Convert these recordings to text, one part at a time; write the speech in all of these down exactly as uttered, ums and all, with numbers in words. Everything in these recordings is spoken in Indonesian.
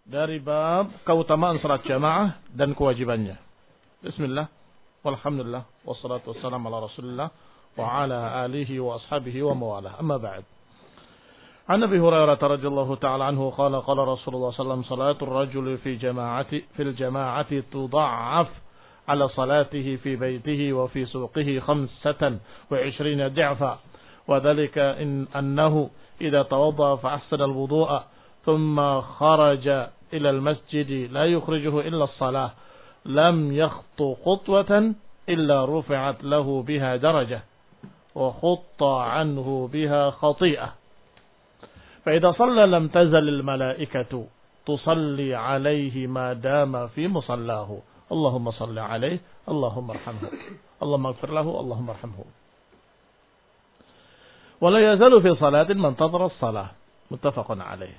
dari bab keutamaan salat jamaah dan kewajibannya. Bismillah, walhamdulillah, wassalatu wassalamu ala rasulillah wa ala alihi wa ashabihi wa mawalah. Amma ba'd. An Abi Hurairah radhiyallahu ta'ala anhu qala qala Rasulullah sallallahu alaihi wasallam salatul rajuli fi jama'ati fil jama'ati tudha'af ala salatihi fi baytihi wa fi suqihi khamsatan wa ishrina di'fa wa dhalika in annahu idza tawadda fa ahsana al-wudu'a thumma kharaja ila al-masjid la yukhrijuhu illa as-salah lam yakhtu khutwatan illa rufi'at lahu biha darajah wa khutta anhu biha khati'ah. فإذا صلى لم تزل الملائكة تصلي عليه ما دام في مصلاه اللهم صل عليه اللهم ارحمه اللهم اغفر له اللهم ارحمه ولا يزال في صلاة من انتظر الصلاة متفق عليه.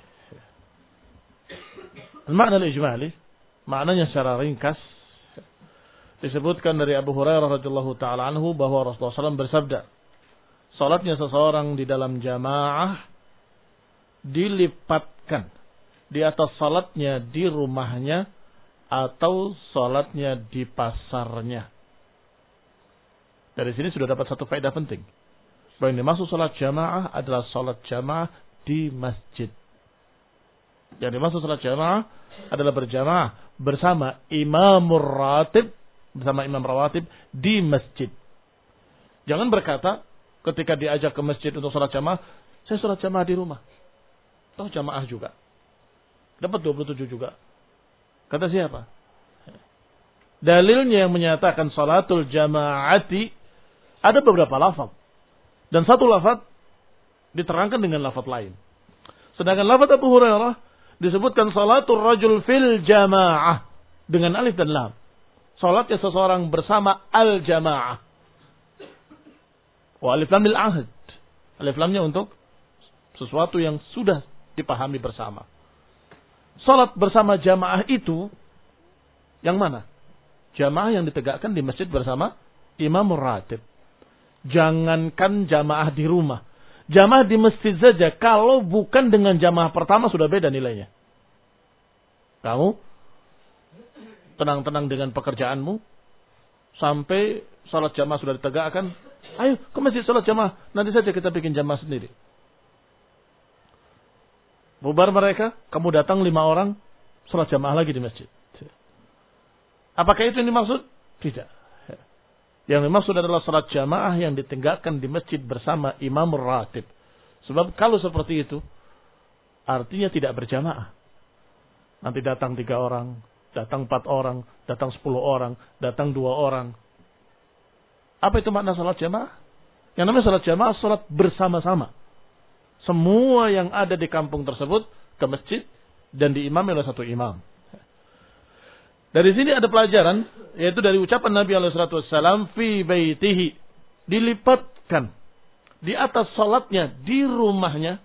المعنى الإجمالي maknanya secara ringkas disebutkan dari Abu Hurairah radhiyallahu taala anhu bahwa Rasulullah shallallahu alaihi wasallam bersabda, salatnya seseorang di dalam jamaah dilipatkan di atas salatnya di rumahnya atau salatnya di pasarnya. Dari sini sudah dapat satu faedah penting. Bahwa yang dimaksud salat jamaah adalah salat jamaah di masjid. Yang dimaksud salat jamaah adalah berjamaah bersama imamur ratib, bersama imam rawatib di masjid. Jangan berkata ketika diajak ke masjid untuk salat jamaah, saya salat jamaah di rumah. Toh jamaah juga. Dapat dua puluh tujuh juga. Kata siapa? Dalilnya yang menyatakan salatul jamaati ada beberapa lafaz. Dan satu lafaz diterangkan dengan lafaz lain. Sedangkan lafaz Abu Hurairah disebutkan salatul rajul fil jamaah dengan alif dan lam. Salatnya seseorang bersama al jamaah. Wa alif lam bil ahd. Alif lamnya untuk sesuatu yang sudah dipahami bersama. Salat bersama jamaah itu yang mana? Jamaah yang ditegakkan di masjid bersama imam ratib. Jangankan jamaah di rumah. Jamaah di masjid saja kalau bukan dengan jamaah pertama sudah beda nilainya. Kamu tenang-tenang dengan pekerjaanmu sampai salat jamaah sudah ditegakkan. Ayo ke masjid salat jamaah. Nanti saja kita bikin jamaah sendiri. Bubar mereka, kamu datang lima orang, salat jamaah lagi di masjid. Apakah itu yang dimaksud? Tidak. Yang dimaksud adalah salat jamaah yang ditegakkan di masjid bersama imam ratib. Sebab kalau seperti itu, artinya tidak berjamaah. Nanti datang tiga orang, datang empat orang, datang sepuluh orang, datang dua orang. Apa itu makna salat jamaah? Yang namanya salat jamaah, salat bersama-sama. Semua yang ada di kampung tersebut ke masjid dan diimami oleh satu imam. Dari sini ada pelajaran, yaitu dari ucapan Nabi alaihi salatu wassalam fi baitihi, dilipatkan di atas salatnya di rumahnya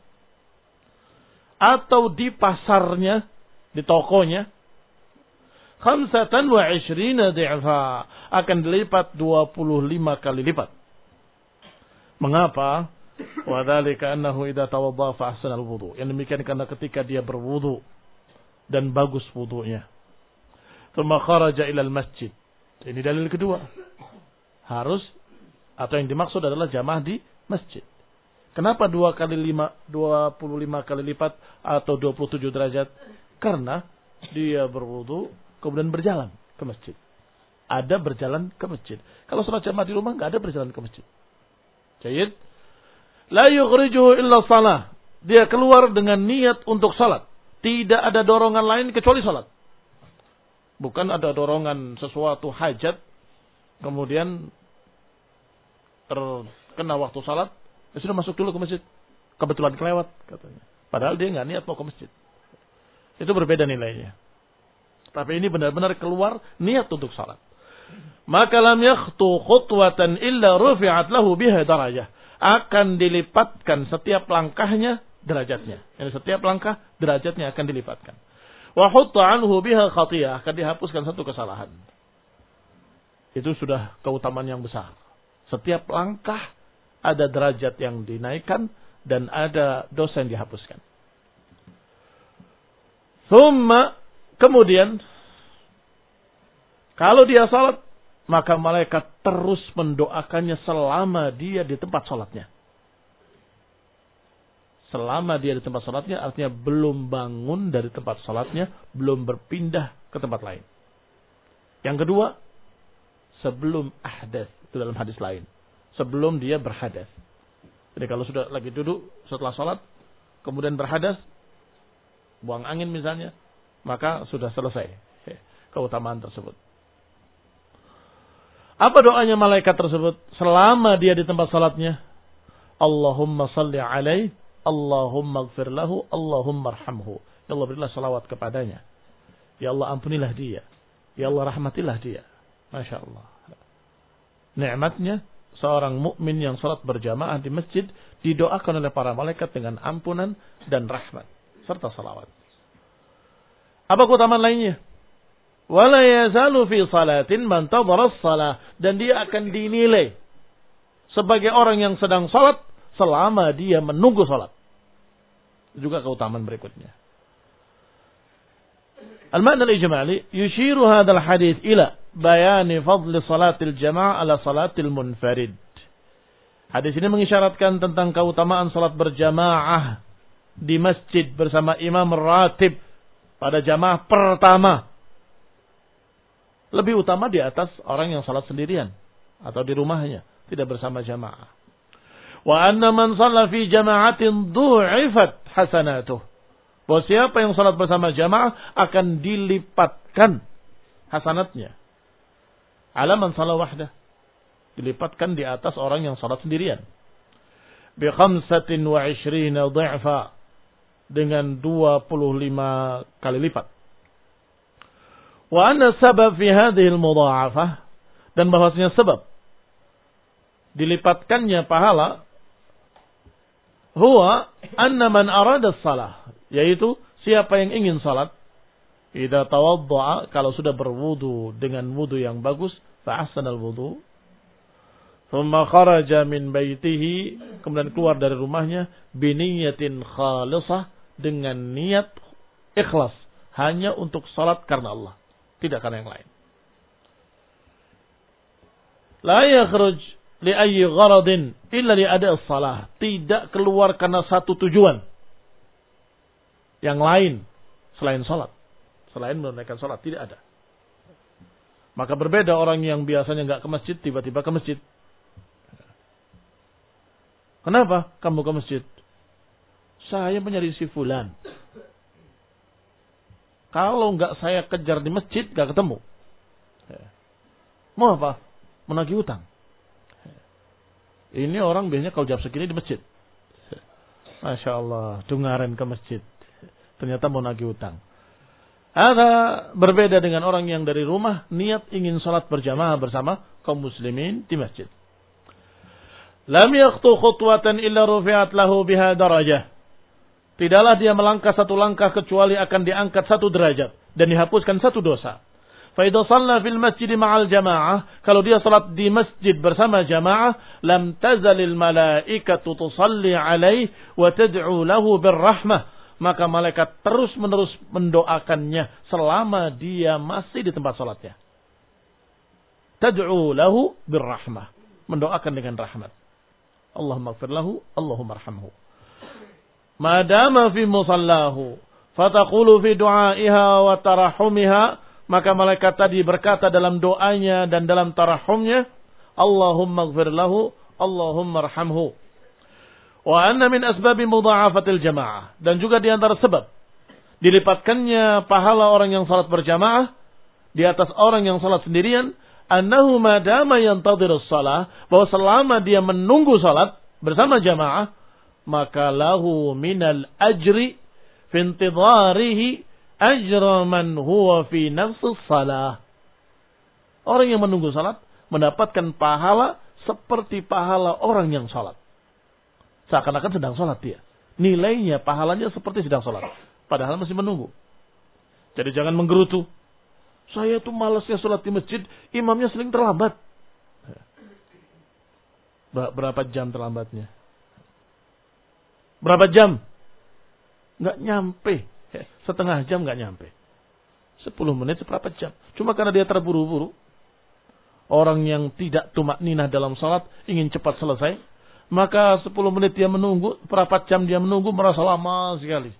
atau di pasarnya, di tokonya, khamsatan wa ishrina di'fa, akan dilipat dua puluh lima kali lipat. Mengapa? Wa dzalika annahu idza tawadda fa ahsana al-wudu. Yang demikian karena ketika dia berwudu dan bagus wudunya. Tsumma kharaja ila al-masjid. Ini dalil kedua. Harus atau yang dimaksud adalah jamaah di masjid. Kenapa dua kali lima, dua puluh lima kali lipat atau dua puluh tujuh derajat? Karena dia berwudu kemudian berjalan ke masjid. Ada berjalan ke masjid. Kalau salat jamaah di rumah enggak ada berjalan ke masjid. Jayid. La yukhrijuhu illa salah. Dia keluar dengan niat untuk salat. Tidak ada dorongan lain kecuali salat. Bukan ada dorongan sesuatu hajat. Kemudian terkena waktu salat. Ya sudah masuk dulu ke masjid. Kebetulan kelewat katanya. Padahal dia nggak niat mau ke masjid. Itu berbeda nilainya. Tapi ini benar-benar keluar niat untuk salat. Maka lam yakhtu khutwatan illa rufi'at lahu biha darajah. Akan dilipatkan setiap langkahnya derajatnya. Jadi setiap langkah derajatnya akan dilipatkan. Wa hutta anhu biha khatiyah, akan dihapuskan satu kesalahan. Itu sudah keutamaan yang besar. Setiap langkah ada derajat yang dinaikkan dan ada dosa yang dihapuskan. Thumma, kemudian, kalau dia salat, maka malaikat terus mendoakannya selama dia di tempat salatnya. Selama dia di tempat salatnya, artinya belum bangun dari tempat salatnya, belum berpindah ke tempat lain. Yang kedua, sebelum ahdas, itu dalam hadis lain. Sebelum dia berhadas. Jadi kalau sudah lagi duduk setelah salat, kemudian berhadas, buang angin misalnya, maka sudah selesai keutamaan tersebut. Apa doanya malaikat tersebut selama dia di tempat salatnya? Allahumma salli alaihi, Allahumma gfir lahu, Allahumma arhamhu. Ya Allah, berilah salawat kepadanya. Ya Allah, ampunilah dia. Ya Allah, rahmatilah dia. Masya Allah. Nikmatnya seorang mukmin yang salat berjamaah di masjid didoakan oleh para malaikat dengan ampunan dan rahmat serta salawat. Apa keutamaan lainnya? Wala yazalu fi salatin man tadhara as-salah, dan dia akan dinilai sebagai orang yang sedang salat selama dia menunggu salat. Juga keutamaan berikutnya. Al-ma'na al-ijmali yushiru hadzal hadits ila bayani fadli salatil jamaah ala salatil munfarid. Hadis ini mengisyaratkan tentang keutamaan salat berjamaah di masjid bersama imam ratib pada jamaah pertama. Lebih utama di atas orang yang salat sendirian atau di rumahnya, tidak bersama jamaah. Wa anna man shalla fi jama'atin du'ifat hasanatuh. Bahwa siapa yang salat bersama jamaah akan dilipatkan hasanatnya. Ala man shalla wahdah. Dilipatkan di atas orang yang salat sendirian. Bi khamsatin wa ishrina dhi'fa. Dengan dua puluh lima kali lipat. Wa anna sabab fi hadhihi al-mudha'afah, dan bahwasanya sebab dilipatkannya pahala huwa anna man arada shalah, yaitu siapa yang ingin salat, idza tawaddaa, kalau sudah berwudu dengan wudu yang bagus, fa ahsanal wudu, thumma kharaja min baitihi, kemudian keluar dari rumahnya, bi niyatin khalisah, dengan niat ikhlas, hanya untuk salat karena Allah, tidak karena yang lain. La yakhruj li ayyi gharadin illa li ada' as-salah. Tidak keluar karena satu tujuan yang lain selain salat. Selain menunaikan salat, tidak ada. Maka berbeda orang yang biasanya enggak ke masjid, tiba-tiba ke masjid. Kenapa kamu ke masjid? Saya mencari si fulan. Kalau enggak saya kejar di masjid, enggak ketemu. Mau apa? Menagih utang. Ini orang biasanya kalau jam segini di masjid. Masya Allah, dungaren ke masjid. Ternyata mau nagih utang. Ada berbeda dengan orang yang dari rumah niat ingin salat berjamaah bersama kaum muslimin di masjid. Lam yakhtu khutwatan illa rufi'at lahu biha darajah. Tidaklah dia melangkah satu langkah kecuali akan diangkat satu derajat dan dihapuskan satu dosa. Fa idza shalla fil masjid ma'al jamaah, kalau dia salat di masjid bersama jamaah, lam tazalil malaikatu tusalli alaihi wa tad'u lahu birrahmah, maka malaikat terus-menerus mendoakannya selama dia masih di tempat salatnya. Tad'u lahu birrahmah, mendoakan dengan rahmat. Allahumma ighfir lahu, Allahumma arhamhu. Madama fi musallahu, fataqulu fi du'aiha wa tarahumiha, maka malaikat tadi berkata dalam doanya dan dalam tarahumnya, Allahumma ighfir lahu, Allahumma arhamhu. Wa anna min asbabi mudha'afatil jamaah, dan juga di antara sebab dilipatkannya pahala orang yang salat berjamaah di atas orang yang salat sendirian, annahu madama yantadhirus shalah, bahwa selama dia menunggu salat bersama jamaah, maka lahu minal ajri fi intidharihi ajra man huwa fi nafsus salah. Orang yang menunggu salat mendapatkan pahala seperti pahala orang yang salat. Seakan-akan sedang salat dia. Nilainya, pahalanya seperti sedang salat. Padahal masih menunggu. Jadi jangan menggerutu. Saya tuh malasnya salat di masjid, imamnya sering terlambat. Berapa jam terlambatnya? Berapa jam? Nggak nyampe setengah jam nggak nyampe. Sepuluh menit seberapa jam. Cuma karena dia terburu-buru. Orang yang tidak tumak ninah dalam salat ingin cepat selesai. Maka sepuluh menit dia menunggu. Berapa jam dia menunggu merasa lama sekali.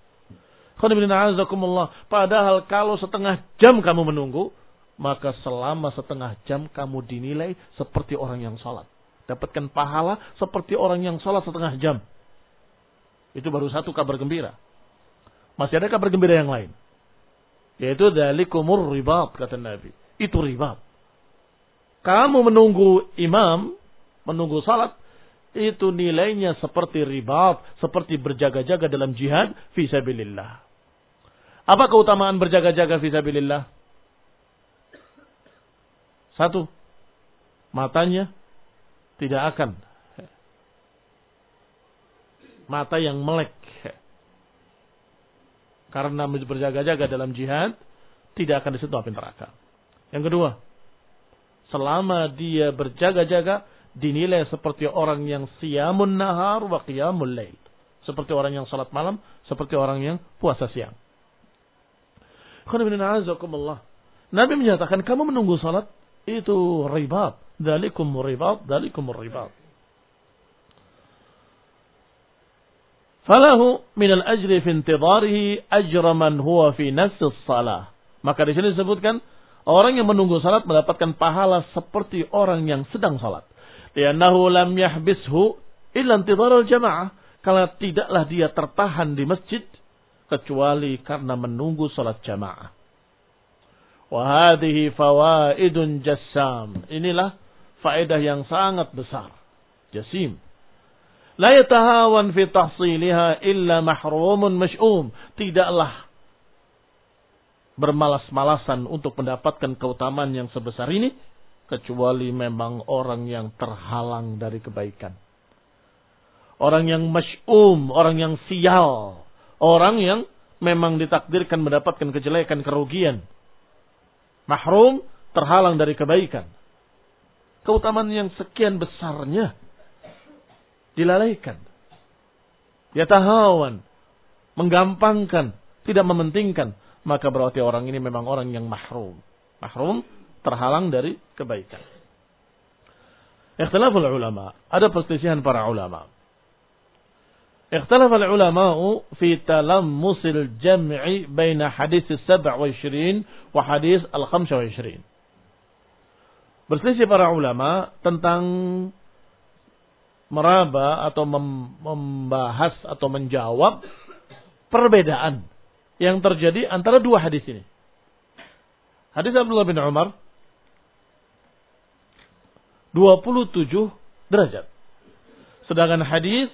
Padahal kalau setengah jam kamu menunggu. Maka selama setengah jam kamu dinilai seperti orang yang salat. Dapatkan pahala seperti orang yang salat setengah jam. Itu baru satu kabar gembira. Masih ada kabar gembira yang lain. Yaitu dzalikumur ribat, kata Nabi. Itu ribat. Kamu menunggu imam, menunggu salat, itu nilainya seperti ribat, seperti berjaga-jaga dalam jihad fi sabilillah. Apa keutamaan berjaga-jaga fi sabilillah? Satu, matanya tidak akan mata yang melek. Karena berjaga-jaga dalam jihad, tidak akan disentuh api neraka. Yang kedua, selama dia berjaga-jaga, dinilai seperti orang yang siyamun nahar wa qiyamul lail. Seperti orang yang salat malam, seperti orang yang puasa siang. Nabi menyatakan, kamu menunggu salat, itu ribat. Dzalikum ribat, dzalikum ribat. Falahu minal ajri fi intidharihi ajra man huwa fi nafsi shalah. Maka di sini disebutkan orang yang menunggu salat mendapatkan pahala seperti orang yang sedang salat. Li'annahu lam yahbishu illa intidharul jamaah. Karena tidaklah dia tertahan di masjid kecuali karena menunggu salat jamaah. Wa hadhihi fawaidun jassam. Inilah faedah yang sangat besar. Jasim. La yatahawan fi tahsiliha illa mahrumun mash'um. Tidaklah bermalas-malasan untuk mendapatkan keutamaan yang sebesar ini kecuali memang orang yang terhalang dari kebaikan. Orang yang mash'um, orang yang sial, orang yang memang ditakdirkan mendapatkan kejelekan, kerugian. Mahrum, terhalang dari kebaikan. Keutamaan yang sekian besarnya dilalaikan. Yatahawan, menggampangkan, tidak mementingkan, maka berarti orang ini memang orang yang mahrum. Mahrum, terhalang dari kebaikan. Ikhtilaful ulama, ada perselisihan para ulama. Ikhtilaful ulama fi talammusil jam'i baina hadis tujuh wa ishirin wa hadis al-khamsa wa ishirin. Berselisih para ulama tentang meraba atau membahas atau menjawab perbedaan yang terjadi antara dua hadis ini. Hadis Abdullah bin Umar dua puluh tujuh derajat. Sedangkan hadis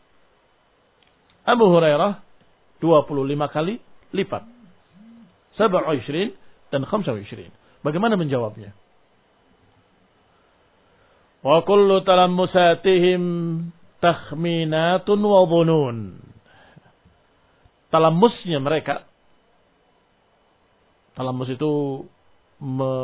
Abu Hurairah dua puluh lima kali lipat. tujuh wa ishirin dan khamsa wa ishirin. Bagaimana menjawabnya? Wa kullu talammusatihim takhminatun wa dhunun. Talammusnya mereka, talammus itu me,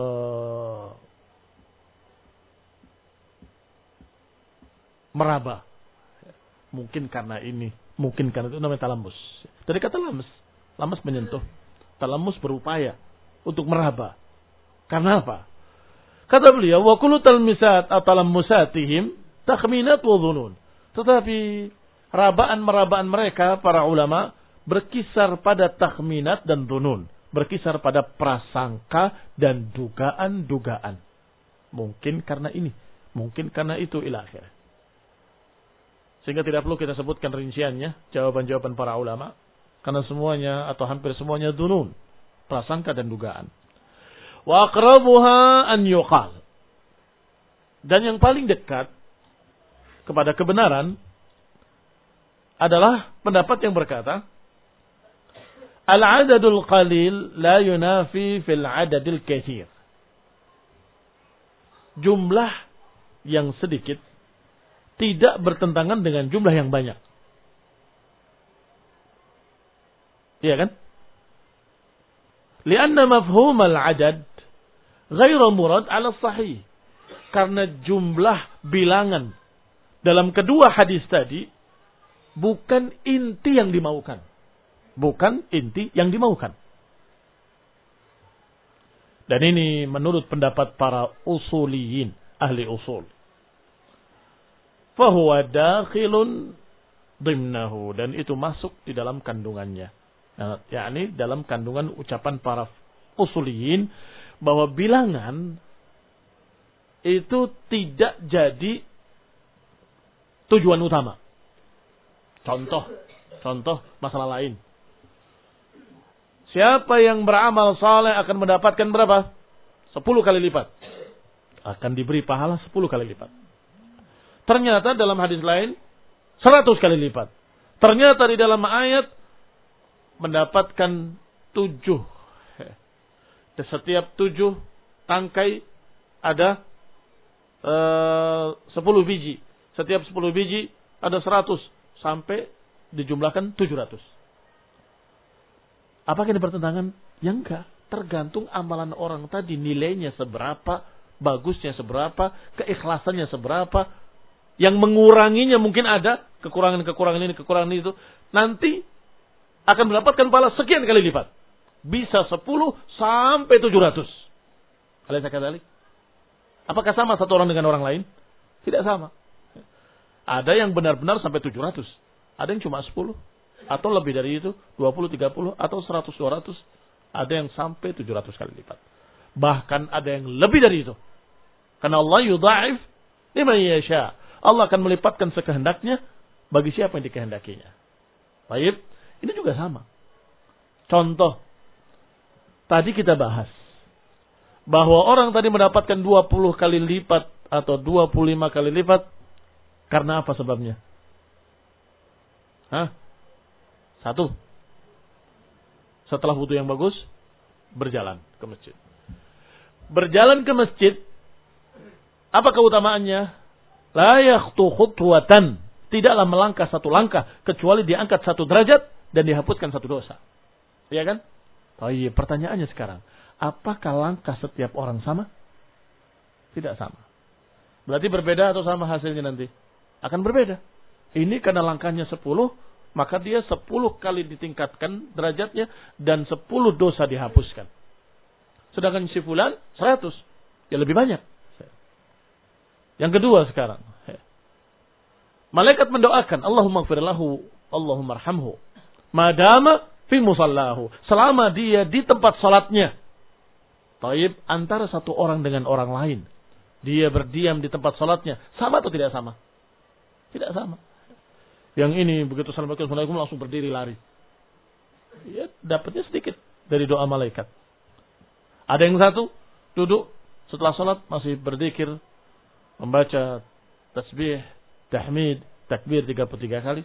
meraba. Mungkin karena ini, mungkin karena itu namanya talammus. Dari kata lamas, lamas menyentuh. Talammus berupaya untuk meraba. Karena apa? Kata beliau, wa kullu talmisat atau talammusatihim takhminat wa dhunun. Tetapi rabaan-merabaan mereka para ulama berkisar pada takhminat dan dhunun, berkisar pada prasangka dan dugaan-dugaan. Mungkin karena ini, mungkin karena itu ila akhirah. Sehingga tidak perlu kita sebutkan rinciannya, jawaban-jawaban para ulama, karena semuanya atau hampir semuanya dhunun, prasangka dan dugaan. Wa aqrabuha an yuqal. Dan yang paling dekat kepada kebenaran adalah pendapat yang berkata, al-adadul qalil la yunafi fil adadil katsir. Jumlah yang sedikit tidak bertentangan dengan jumlah yang banyak. Iya kan? Lianna mafhum al-adad ghairu murad ala sahih. Karena jumlah bilangan dalam kedua hadis tadi bukan inti yang dimaukan. bukan inti yang dimaukan. Dan ini menurut pendapat para usuliyin, ahli usul. Fahuwa dakhilun dimnahu, dan itu masuk di dalam kandungannya. Nah, yakni dalam kandungan ucapan para usuliyin bahwa bilangan itu tidak jadi tujuan utama. Contoh, contoh masalah lain. Siapa yang beramal saleh akan mendapatkan berapa? Sepuluh kali lipat. Akan diberi pahala sepuluh kali lipat. Ternyata dalam hadis lain, seratus kali lipat. Ternyata di dalam ayat, mendapatkan tujuh. Setiap tujuh tangkai ada uh, sepuluh biji. Setiap sepuluh biji ada seratus. Sampai dijumlahkan tujuh ratus. Apakah ini bertentangan? Ya enggak. Tergantung amalan orang tadi. Nilainya seberapa, bagusnya seberapa, keikhlasannya seberapa. Yang menguranginya mungkin ada. Kekurangan-kekurangan ini, kekurangan itu. Nanti akan mendapatkan pahala sekian kali lipat. Bisa sepuluh sampai tujuh ratus. Alaysa kadzalik? Apakah sama satu orang dengan orang lain? Tidak sama. Ada yang benar-benar sampai tujuh ratus. Ada yang cuma sepuluh. Atau lebih dari itu, dua puluh, tiga puluh, atau seratus, dua ratus. Ada yang sampai tujuh ratus kali lipat. Bahkan ada yang lebih dari itu. Karena Allah yudha'if liman yasha. Allah akan melipatkan sekehendaknya bagi siapa yang dikehendakinya. Baik, ini juga sama. Contoh, tadi kita bahas bahwa orang tadi mendapatkan dua puluh kali lipat atau dua puluh lima kali lipat karena apa sebabnya? Hah? Satu, setelah wudu yang bagus, berjalan ke masjid. Berjalan ke masjid, apa keutamaannya? La yakhtu khutwatan, tidaklah melangkah satu langkah kecuali diangkat satu derajat dan dihapuskan satu dosa. Iya kan? Oh iya, pertanyaannya sekarang, apakah langkah setiap orang sama? Tidak sama. Berarti berbeda atau sama hasilnya nanti? Akan berbeda. Ini karena langkahnya sepuluh, maka dia sepuluh kali ditingkatkan derajatnya dan sepuluh dosa dihapuskan. Sedangkan si fulan seratus, ya lebih banyak. Yang kedua sekarang, malaikat mendoakan, Allahumma gfir lahu, Allahumma arhamhu, madama fi musallahu, selama dia di tempat salatnya. Taib, antara satu orang dengan orang lain, dia berdiam di tempat salatnya, sama atau tidak sama? Tidak sama. Yang ini begitu assalamualaikum langsung berdiri lari. Ya, dapatnya sedikit dari doa malaikat. Ada yang satu duduk setelah salat masih berzikir, membaca tasbih, tahmid, takbir tiga puluh tiga kali.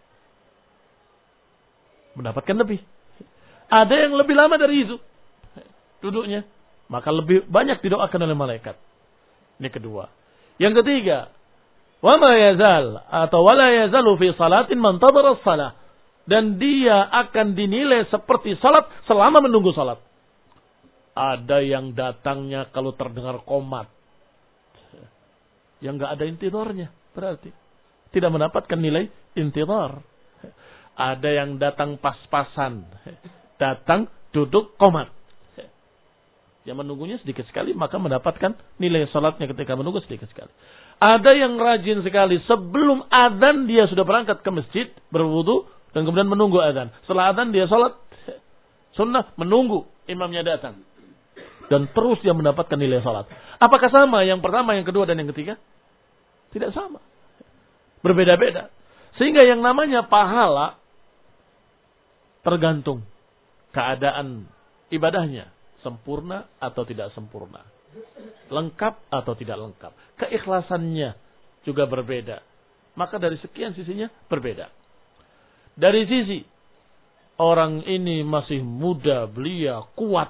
Mendapatkan lebih. Ada yang lebih lama dari itu duduknya, maka lebih banyak didoakan oleh malaikat. Ini kedua. Yang ketiga, wa ma yazal atau wala yazalu fi salatin man tadara as-salah, dan dia akan dinilai seperti salat selama menunggu salat. Ada yang datangnya kalau terdengar qomat, yang enggak ada intidharnya, berarti tidak mendapatkan nilai intidhar. Ada yang datang pas-pasan, datang duduk qomat. Yang menunggunya sedikit sekali, maka mendapatkan nilai salatnya ketika menunggu sedikit sekali. Ada yang rajin sekali, sebelum adzan dia sudah berangkat ke masjid, berwudu, dan kemudian menunggu adzan. Setelah adzan dia salat sunnah, menunggu imamnya datang. Dan terus dia mendapatkan nilai salat. Apakah sama yang pertama, yang kedua, dan yang ketiga? Tidak sama. Berbeda-beda. Sehingga yang namanya pahala tergantung keadaan ibadahnya. Sempurna atau tidak sempurna. Lengkap atau tidak lengkap. Keikhlasannya juga berbeda. Maka dari sekian sisinya berbeda. Dari sisi orang ini masih muda, belia, kuat.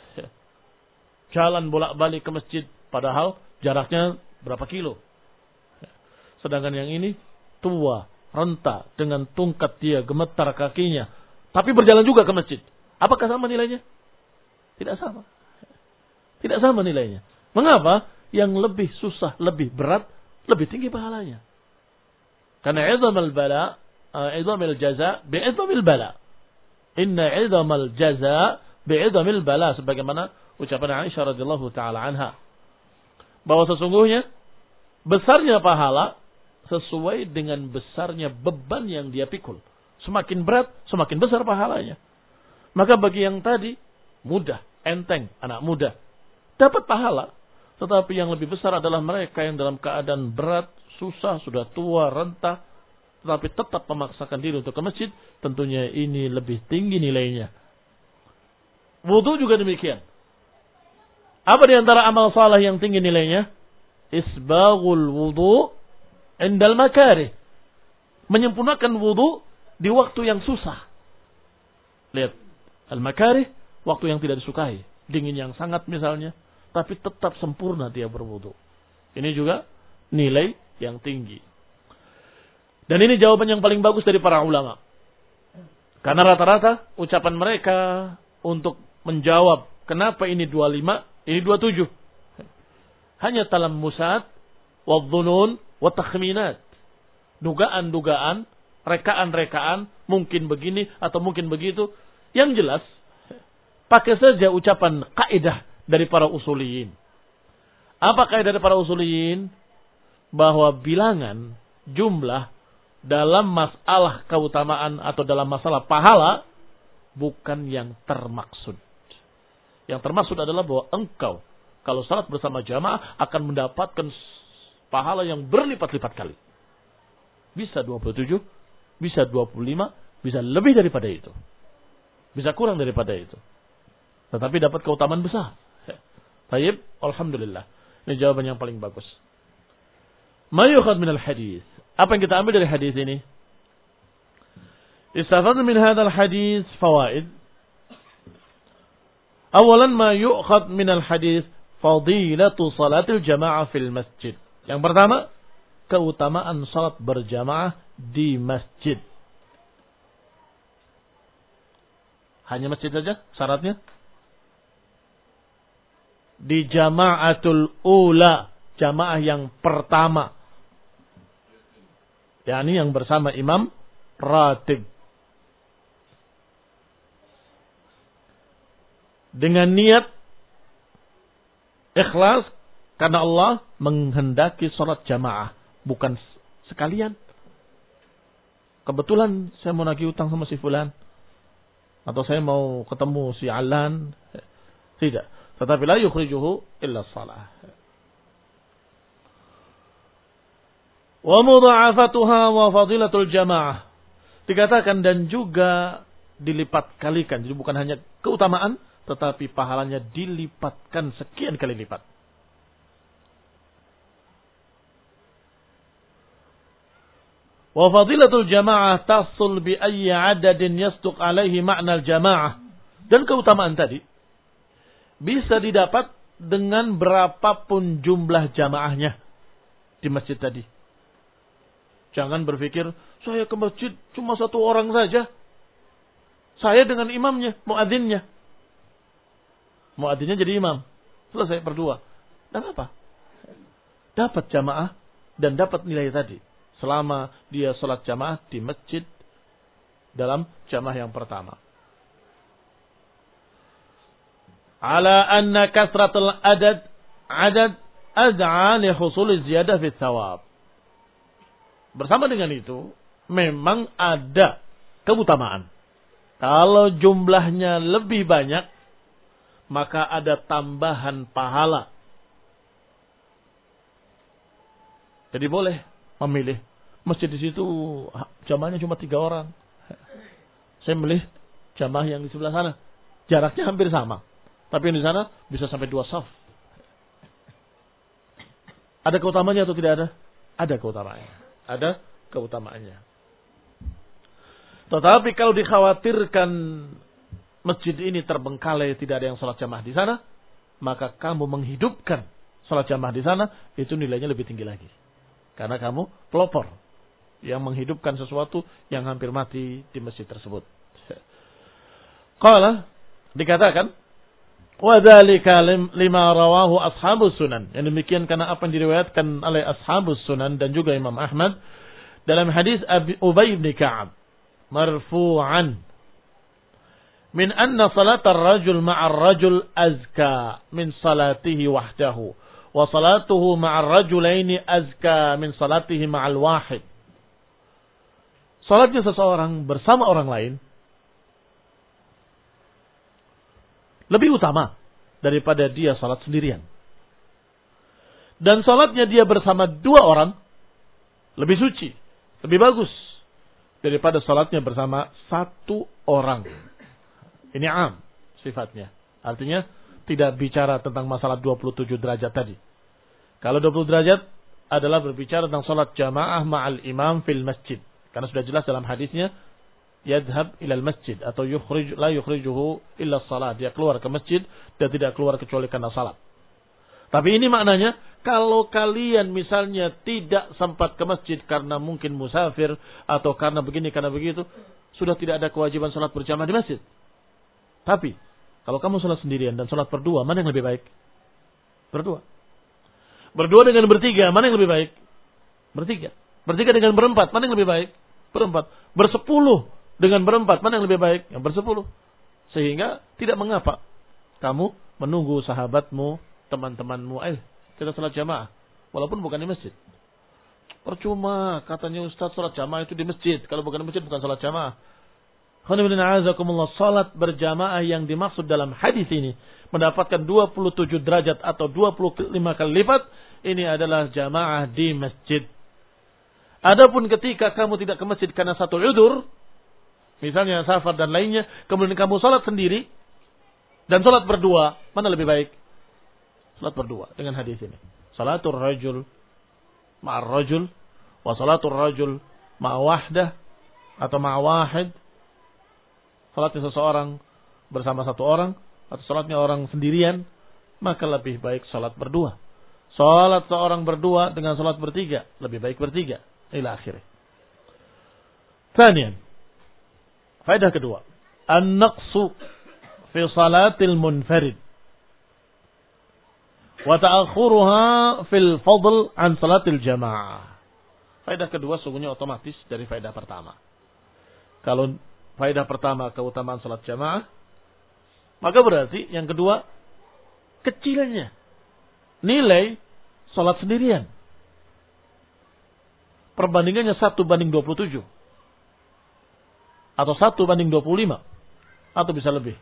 Jalan bolak-balik ke masjid. Padahal jaraknya berapa kilo. Sedangkan yang ini tua, renta, dengan tungkat dia, gemetar kakinya. Tapi berjalan juga ke masjid. Apakah sama nilainya? Tidak sama. Tidak sama nilainya. Mengapa? Yang lebih susah, lebih berat, lebih tinggi pahalanya. Karena izamul bala, izamul jaza, bi'izamul bala. Inna 'idhamal jaza bi'idhamil bala, sebagaimana ucapan Aisyah radhiyallahu taala anha, bahwa sesungguhnya besarnya pahala sesuai dengan besarnya beban yang dia pikul. Semakin berat, semakin besar pahalanya. Maka bagi yang tadi mudah, enteng, anak muda dapat pahala. Tetapi yang lebih besar adalah mereka yang dalam keadaan berat, susah, sudah tua, renta, tetapi tetap memaksakan diri untuk ke masjid. Tentunya ini lebih tinggi nilainya. Wudu juga demikian. Apa di antara amal salah yang tinggi nilainya? Isbaghul wudu indal makarih. Menyempurnakan wudu di waktu yang susah. Lihat, al-makarih, waktu yang tidak disukai. Dingin yang sangat misalnya. Tapi tetap sempurna dia berwudu. Ini juga nilai yang tinggi. Dan ini jawaban yang paling bagus dari para ulama. Karena rata-rata ucapan mereka untuk menjawab kenapa ini dua puluh lima, ini dua puluh tujuh. Hanya talammusat, wadh-dhunun, wa takhminat. Dugaan-dugaan, rekaan-rekaan, mungkin begini atau mungkin begitu. Yang jelas, pakai saja ucapan kaidah dari para usuliyin. Apa kaidah dari para usuliyin? Bahwa bilangan, jumlah dalam masalah keutamaan atau dalam masalah pahala bukan yang termaksud. Yang termaksud adalah bahwa engkau kalau salat bersama jamaah akan mendapatkan pahala yang berlipat-lipat kali. Bisa dua puluh tujuh, bisa dua puluh lima, bisa lebih daripada itu. Bisa kurang daripada itu. Tetapi dapat keutamaan besar. Baik, alhamdulillah. Ini jawaban yang paling bagus. Ma yukhad minal hadis. Apa yang kita ambil dari hadis ini? Istafadna min hadzal hadis fawaid. Awalan ma yukhad minal hadis fadilatu salatil jamaah fil masjid. Yang pertama, keutamaan salat berjamaah di masjid. Hanya masjid saja syaratnya? Di jama'atul ula, jamaah yang pertama, yakni yang bersama imam ratib, dengan niat ikhlas karena Allah menghendaki salat jamaah, bukan sekalian. Kebetulan saya mau nagih utang sama si fulan, atau saya mau ketemu si Alan, tidak. Tetapi la yukhrijuhu illa shalah. Wa mudha'afatuha wa fadilatul jamaah. Dikatakan dan juga dilipat kalikan. Jadi bukan hanya keutamaan, tetapi pahalanya dilipatkan sekian kali lipat. Wa fadilatul jamaah tahsul bi ayyi adadin yasduq alaihi ma'nal jamaah. Dan keutamaan tadi bisa didapat dengan berapapun jumlah jamaahnya di masjid tadi. Jangan berpikir, saya ke masjid cuma satu orang saja. Saya dengan imamnya, muadzinnya. Muadzinnya jadi imam. Selesai berdua. Dan apa? Dapat jamaah dan dapat nilai tadi. Selama dia sholat jamaah di masjid dalam jamaah yang pertama. Ala anna kasratul adad adad ad'a li husul ziyadah fi thawab. Bersama dengan itu, memang ada keutamaan. Kalau jumlahnya lebih banyak, maka ada tambahan pahala. Jadi boleh memilih. Masjid di situ jamaahnya cuma tiga orang. Saya milih jamaah yang di sebelah sana. Jaraknya hampir sama. Tapi yang di sana bisa sampai dua saf. Ada keutamaannya atau tidak ada? Ada keutamaannya. Ada keutamaannya. Tetapi kalau dikhawatirkan masjid ini terbengkalai, tidak ada yang sholat jamaah di sana, maka kamu menghidupkan sholat jamaah di sana, itu nilainya lebih tinggi lagi. Karena kamu pelopor yang menghidupkan sesuatu yang hampir mati di masjid tersebut. Qala, dikatakan, wadzalika lima rawahu ashabus sunan. Yang demikian karena apa yang diriwayatkan oleh ashabus sunan dan juga Imam Ahmad dalam hadis Abi Ubay bin Ka'ab marfu'an. min anna salatar rajul ma'ar rajul azka min salatihi wahdahu wa salatuhu ma'ar rajulaini azka min salatihi ma'al wahid. Salatnya seseorang bersama orang lain lebih utama daripada dia salat sendirian. Dan salatnya dia bersama dua orang lebih suci, lebih bagus daripada salatnya bersama satu orang. Ini am sifatnya. Artinya tidak bicara tentang masalah dua puluh tujuh derajat tadi. Kalau dua puluh derajat adalah berbicara tentang salat jamaah ma'al imam fil masjid. Karena sudah jelas dalam hadisnya, yadhhab ilal masjid atau yukhrij la yukhrijuhu illa salat. Dia keluar ke masjid dan tidak keluar kecuali karena salat. Tapi ini maknanya, kalau kalian misalnya tidak sempat ke masjid karena mungkin musafir atau karena begini karena begitu, sudah tidak ada kewajiban salat berjamaah di masjid. Tapi kalau kamu salat sendirian dan salat berdua, mana yang lebih baik? Berdua. Berdua dengan bertiga, mana yang lebih baik? Bertiga. Bertiga dengan berempat, mana yang lebih baik? Berempat. Bersepuluh dengan berempat, mana yang lebih baik? Yang bersepuluh. Sehingga tidak mengapa kamu menunggu sahabatmu, teman-temanmu, eh kita salat jamaah, walaupun bukan di masjid. Percuma katanya Ustaz salat jamaah itu di masjid. Kalau bukan di masjid bukan salat jamaah. Salat berjamaah yang dimaksud dalam hadis ini mendapatkan dua puluh tujuh derajat atau dua puluh lima kali lipat. Ini adalah jamaah di masjid. Adapun ketika kamu tidak ke masjid karena satu udzur, misalnya safar dan lainnya, kemudian kamu salat sendiri dan salat berdua, mana lebih baik? Salat berdua dengan hadis ini. Salatul rajul ma'ar rajul wa salatul rajul ma'a wahdah atau ma'a wahid. Salatnya seseorang bersama satu orang atau salatnya orang sendirian, maka lebih baik salat berdua. Salat seorang berdua dengan salat bertiga, lebih baik bertiga. Ila akhirnya. Thanian, faedah kedua, an-naqsu fi salatil munfarid wa ta'akhuruha fil fadl an salatil jamaah. Faedah kedua sungguhnya otomatis dari faedah pertama. Kalau faedah pertama keutamaan salat jamaah, maka berarti yang kedua kecilnya nilai salat sendirian. Perbandingannya satu banding dua puluh tujuh. Atau satu banding dua puluh lima. Atau bisa lebih.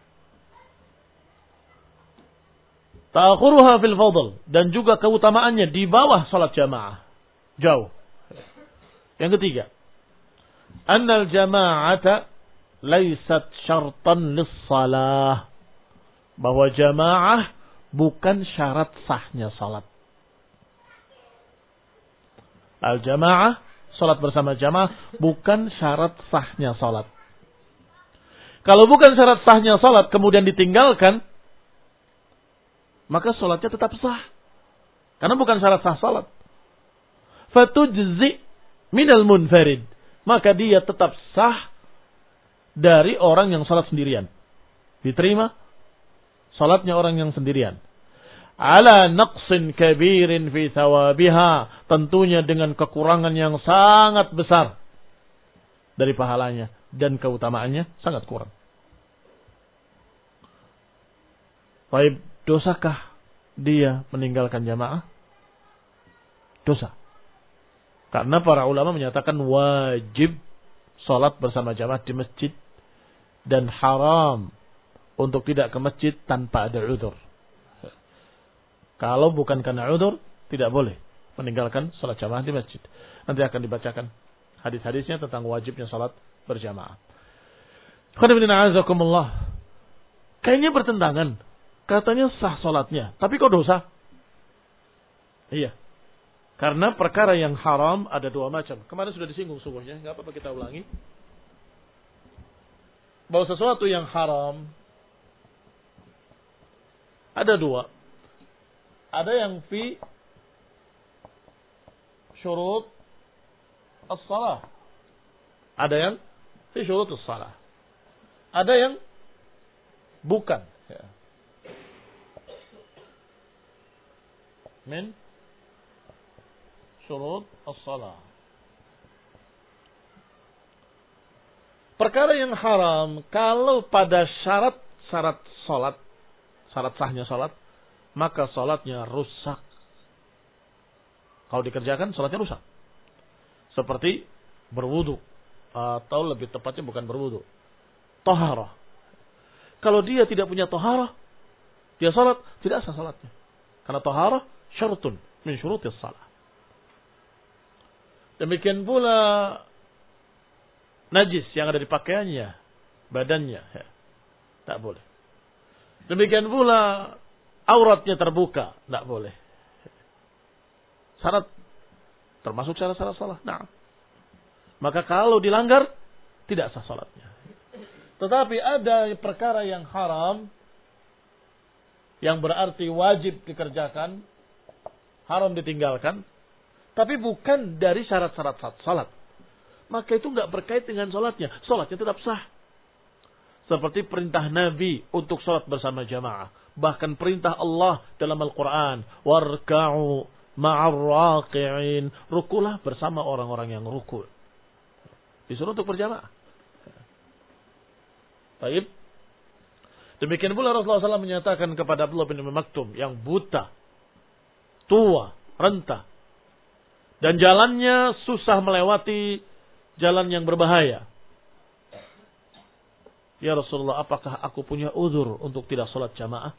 Ta'akhuruha fil fadl. Dan juga keutamaannya di bawah salat jamaah. Jauh. Yang ketiga. Annal jama'ata laysat syartan lis-salah. Bahwa jamaah bukan syarat sahnya salat. Al-jamaah, salat bersama jamaah, bukan syarat sahnya salat. Kalau bukan syarat sahnya salat, kemudian ditinggalkan, maka salatnya tetap sah. Karena bukan syarat sah salat. Fatujzi minal munfarid. Maka dia tetap sah dari orang yang salat sendirian. Diterima salatnya orang yang sendirian. Ala naqsin kabirin fi thawabiha, tentunya dengan kekurangan yang sangat besar dari pahalanya dan keutamaannya sangat kurang. Baik, dosakah dia meninggalkan jamaah? Dosa. Karena para ulama menyatakan wajib salat bersama jamaah di masjid dan haram untuk tidak ke masjid tanpa ada udzur. Kalau bukan karena udzur, tidak boleh meninggalkan salat jamaah di masjid. Nanti akan dibacakan hadis-hadisnya tentang wajibnya salat berjamaah. Kayaknya bertentangan. Katanya sah salatnya, tapi kok dosa? Iya. Karena perkara yang haram ada dua macam. Kemarin sudah disinggung sungguhnya, enggak apa-apa kita ulangi. Bahwa sesuatu yang haram ada dua. Ada yang fi syurut as-salah. Ada yang fi syurut as-salah. Ada yang bukan. Ya. Min syurut as-salah. Perkara yang haram, kalau pada syarat-syarat sholat, syarat sahnya sholat, maka sholatnya rusak. Kalau dikerjakan, sholatnya rusak. Seperti berwudu, atau lebih tepatnya bukan berwudu, taharah. Kalau dia tidak punya taharah, dia sholat, tidak sah sholatnya. Karena taharah syartun min syurutis salah. Demikian pula najis yang ada di pakaiannya, badannya, ya, tak boleh. Demikian pula auratnya terbuka, tak boleh. Syarat termasuk syarat-syarat salat. Nah, maka kalau dilanggar tidak sah salatnya. Tetapi ada perkara yang haram yang berarti wajib dikerjakan, haram ditinggalkan, tapi bukan dari syarat-syarat salat. Maka itu enggak berkait dengan salatnya. Salatnya tetap sah. Seperti perintah Nabi untuk salat bersama jamaah. Bahkan perintah Allah dalam Al-Quran. Warka'u ma'ar raqi'in. Rukulah bersama orang-orang yang ruku'. Disuruh untuk berjamaah. Baik. Demikian pula Rasulullah shallallahu alaihi wasallam menyatakan kepada Abdullah bin Ummi Maktum yang buta, tua, renta, dan jalannya susah melewati jalan yang berbahaya. Ya Rasulullah, apakah aku punya uzur untuk tidak sholat jamaah?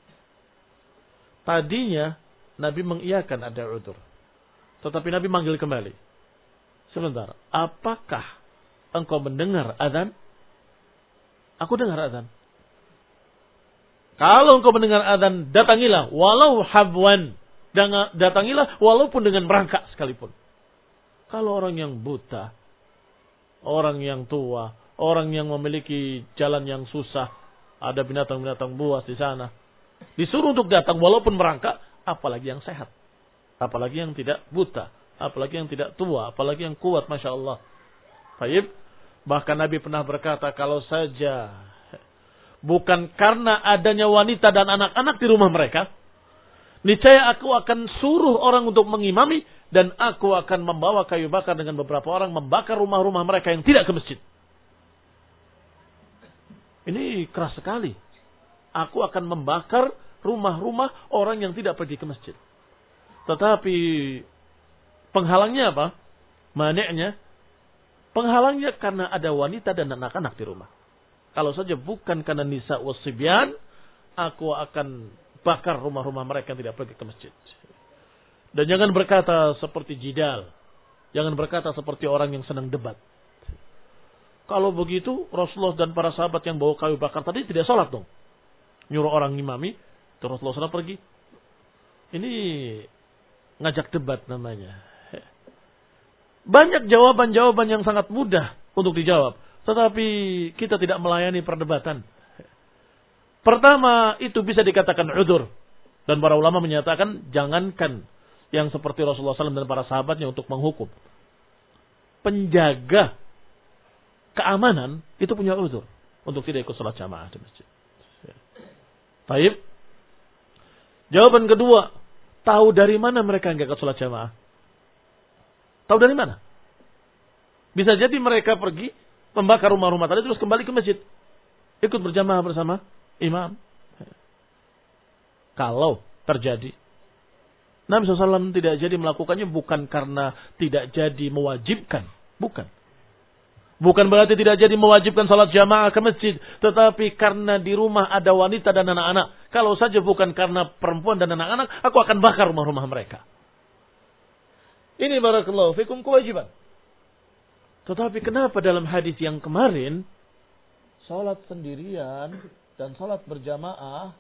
Tadinya Nabi mengiyakan ada uzur. Tetapi Nabi manggil kembali. Sebentar, apakah engkau mendengar azan? Aku dengar azan. Kalau engkau mendengar azan, datangilah walau habwan. Datangilah walaupun dengan merangkak sekalipun. Kalau orang yang buta, orang yang tua, orang yang memiliki jalan yang susah, ada binatang-binatang buas di sana, disuruh untuk datang walaupun merangkak, apalagi yang sehat, apalagi yang tidak buta, apalagi yang tidak tua, apalagi yang kuat, masya Allah. Baik, bahkan Nabi pernah berkata, kalau saja bukan karena adanya wanita dan anak-anak di rumah mereka, niscaya aku akan suruh orang untuk mengimami, dan aku akan membawa kayu bakar dengan beberapa orang membakar rumah-rumah mereka yang tidak ke masjid. Ini keras sekali. Aku akan membakar rumah-rumah orang yang tidak pergi ke masjid. Tetapi penghalangnya apa? Maniknya. Penghalangnya karena ada wanita dan anak-anak di rumah. Kalau saja bukan karena nisa wasibyan, aku akan bakar rumah-rumah mereka yang tidak pergi ke masjid. Dan jangan berkata seperti jidal. Jangan berkata seperti orang yang senang debat. Kalau begitu, Rasulullah dan para sahabat yang bawa kayu bakar tadi tidak salat dong. Nyuruh orang ngimami, terus Rasulullah pergi. Ini ngajak debat namanya. Banyak jawaban-jawaban yang sangat mudah untuk dijawab. Tetapi kita tidak melayani perdebatan. Pertama, itu bisa dikatakan udzur. Dan para ulama menyatakan, jangankan yang seperti Rasulullah shallallahu alaihi wasallam dan para sahabatnya untuk menghukum. Penjaga keamanan itu punya udzur untuk tidak ikut salat jamaah di masjid. Baik. Jawaban kedua, tahu dari mana mereka enggak ikut salat jamaah? Tahu dari mana? Bisa jadi mereka pergi membakar rumah-rumah tadi terus kembali ke masjid. Ikut berjamaah bersama imam. Kalau terjadi. Nabi shallallahu alaihi wasallam tidak jadi melakukannya bukan karena tidak jadi mewajibkan. Bukan. Bukan berarti tidak jadi mewajibkan salat jamaah ke masjid. Tetapi karena di rumah ada wanita dan anak-anak. Kalau saja bukan karena perempuan dan anak-anak, aku akan bakar rumah-rumah mereka. Ini barakallahu fikum kewajiban. Tetapi kenapa dalam hadis yang kemarin, salat sendirian dan salat berjamaah,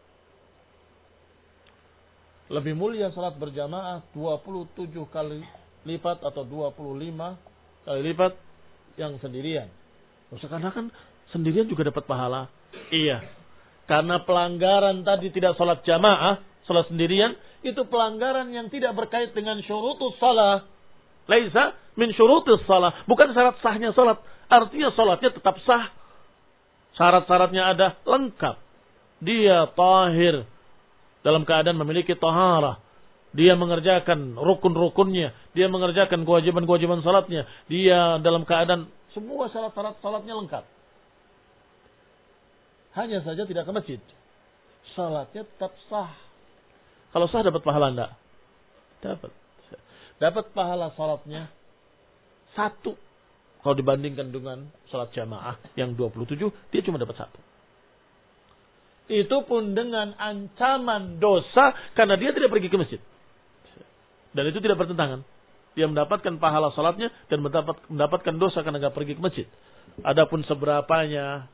lebih mulia salat berjamaah dua puluh tujuh kali lipat atau dua puluh lima kali lipat yang sendirian. Karena kan sendirian juga dapat pahala. Iya. Karena pelanggaran tadi tidak salat jamaah, salat sendirian, itu pelanggaran yang tidak berkait dengan syurutus salah. Laisa min syurutus salah. Bukan syarat sahnya salat. Artinya salatnya tetap sah. Syarat-syaratnya ada lengkap. Dia tahir. Dalam keadaan memiliki taharah. Dia mengerjakan rukun-rukunnya. Dia mengerjakan kewajiban-kewajiban salatnya. Dia dalam keadaan Semua syarat-syarat salatnya lengkap. Hanya saja tidak ke masjid. Salatnya tetap sah. Kalau sah dapat pahala enggak? Dapat. Dapat pahala salatnya satu. Kalau dibandingkan dengan salat jamaah yang dua puluh tujuh, dia cuma dapat satu. Itu pun dengan ancaman dosa karena dia tidak pergi ke masjid. Dan itu tidak bertentangan. Dia mendapatkan pahala salatnya dan mendapat, mendapatkan dosa karena tidak pergi ke masjid. Adapun seberapanya,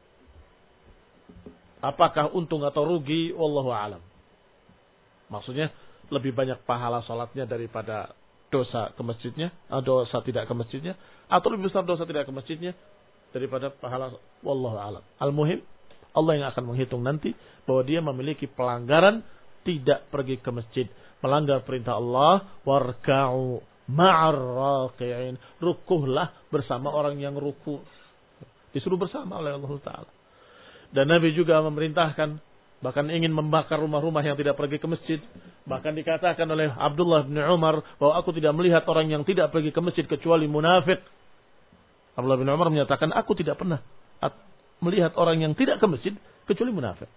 apakah untung atau rugi, wallahu a'lam. Maksudnya lebih banyak pahala salatnya daripada dosa ke masjidnya, atau dosa tidak ke masjidnya, atau lebih besar dosa tidak ke masjidnya daripada pahala, wallahu a'lam. Al-muhim, Allah yang akan menghitung nanti bahwa dia memiliki pelanggaran tidak pergi ke masjid, melanggar perintah Allah, warka'u ma'ar raqi'in, rukuhlah bersama orang yang ruku. Disuruh bersama oleh Allah Ta'ala. Dan Nabi juga memerintahkan, bahkan ingin membakar rumah-rumah yang tidak pergi ke masjid. Bahkan dikatakan oleh Abdullah bin Umar bahwa aku tidak melihat orang yang tidak pergi ke masjid kecuali munafik. Abdullah bin Umar menyatakan, aku tidak pernah melihat orang yang tidak ke masjid kecuali munafik.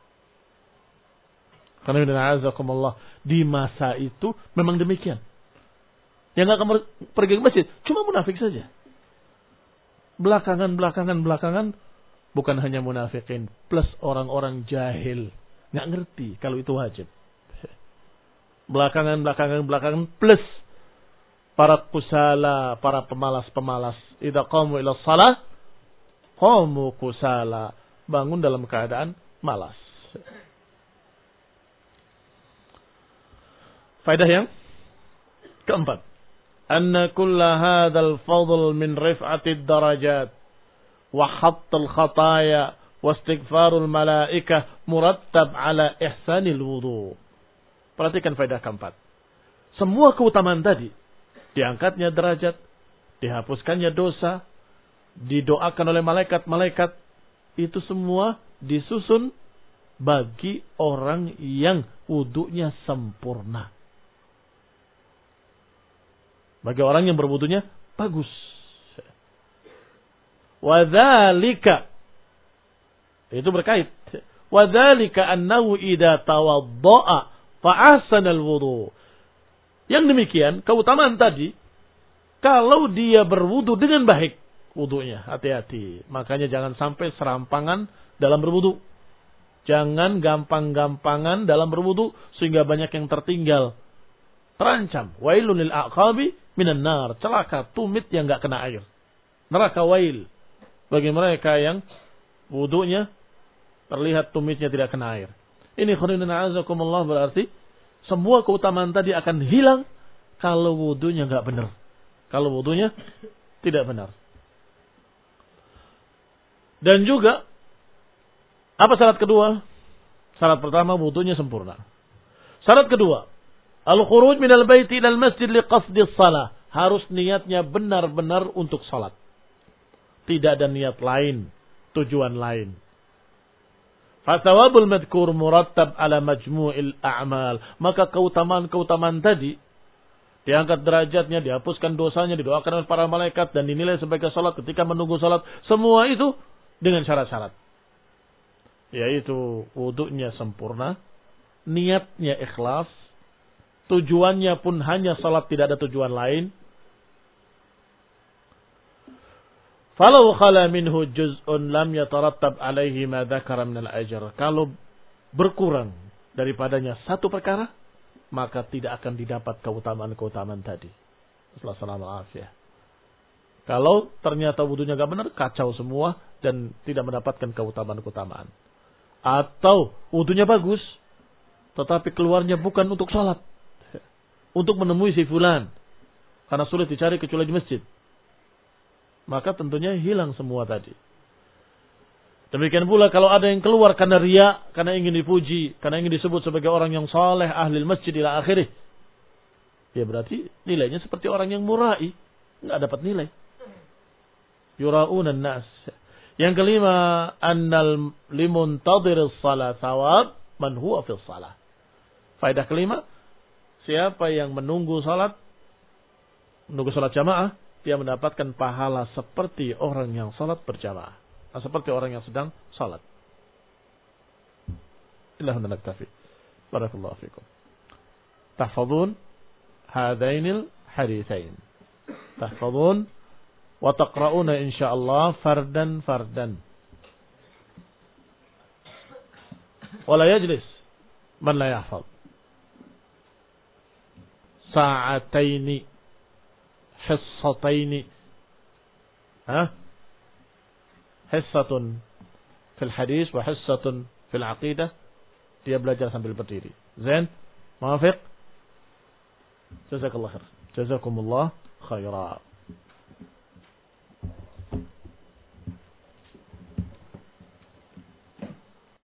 Karena di masa itu memang demikian. Yang nggak akan pergi ke masjid cuma munafik saja. Belakangan, belakangan, belakangan bukan hanya munafikin plus orang-orang jahil, nggak ngerti kalau itu wajib. Belakangan, belakangan, belakangan plus para kusala, para pemalas-pemalas. Idza qamu ila shalah qamu kusala, bangun dalam keadaan malas. Faedah yang keempat, anna kulla hadzal fadl min rif'atid darajat wa hattal khataya wa istighfarul malaikah murattab ala ihsanil wudu. Perhatikan faedah keempat. Semua keutamaan tadi, diangkatnya derajat, dihapuskannya dosa, didoakan oleh malaikat-malaikat, itu semua disusun bagi orang yang wudunya sempurna. Bagi orang yang berwudunya bagus. Wadzalika, itu berkait. Wadzalika annahu idza tawaddaa fa ahsanal wudu. Yang demikian, keutamaan tadi, kalau dia berwudu dengan baik wudunya, hati-hati. Makanya jangan sampai serampangan dalam berwudu. Jangan gampang-gampangan dalam berwudu sehingga banyak yang tertinggal. Terancam. Wailun lil aqabi minan nar. Celaka tumit yang enggak kena air. Neraka wail bagi mereka yang wudunya terlihat tumitnya tidak kena air. Ini khairunan azakumullah, berarti semua keutamaan tadi akan hilang kalau wudunya enggak benar. Kalau wudunya tidak benar. Dan juga apa syarat kedua? Syarat pertama wudunya sempurna. Syarat kedua, al-khuruj minal baiti ilal masjid liqasdi shalah. Harus niatnya benar-benar untuk salat. Tidak ada niat lain, tujuan lain. Fathawabul madhkur murattab ala majmu'il a'mal. Maka keutamaan-keutamaan tadi diangkat derajatnya, dihapuskan dosanya, didoakan oleh para malaikat dan dinilai sebagai salat ketika menunggu salat. Semua itu dengan syarat-syarat. Yaitu wudunya sempurna, niatnya ikhlas, tujuannya pun hanya salat, tidak ada tujuan lain. Falau khala minhu juz'un lam yatarattab alaihi ma dzakara min al-ajr. Kalau berkurang daripadanya satu perkara, maka tidak akan didapat keutamaan-keutamaan tadi. Assalamualaikum. Kalau ternyata wudunya enggak benar, kacau semua dan tidak mendapatkan keutamaan-keutamaan. Atau wudunya bagus, tetapi keluarnya bukan untuk salat, untuk menemui si fulan, karena sulit dicari kecuali di masjid, maka tentunya hilang semua tadi. Demikian pula kalau ada yang keluar karena riya, karena ingin dipuji, karena ingin disebut sebagai orang yang saleh, ahli masjid ila akhirih, ya berarti nilainya seperti orang yang murai, enggak dapat nilai. Yura'unan nas. Yang kelima, annal limuntadhiris shalah thawab man huwa fis shalah. Faedah kelima, siapa yang menunggu salat, menunggu salat jamaah, dia mendapatkan pahala seperti orang yang salat berjamaah. Nah, seperti orang yang sedang salat. Illahunna naktafi. Barakallahu fikum. Tahfadun hadainil hadithain. Tahfadun wa taqra'una insyaallah fardan fardan. Wala yajlis man la yahfaz. Sa'ataini hissataini. Ha? Hissatun fil hadis wa hissatun fil aqidah. Dia belajar sambil berdiri. Zain? Muafiq? Jazakallah khair. Jazakumullah khairan.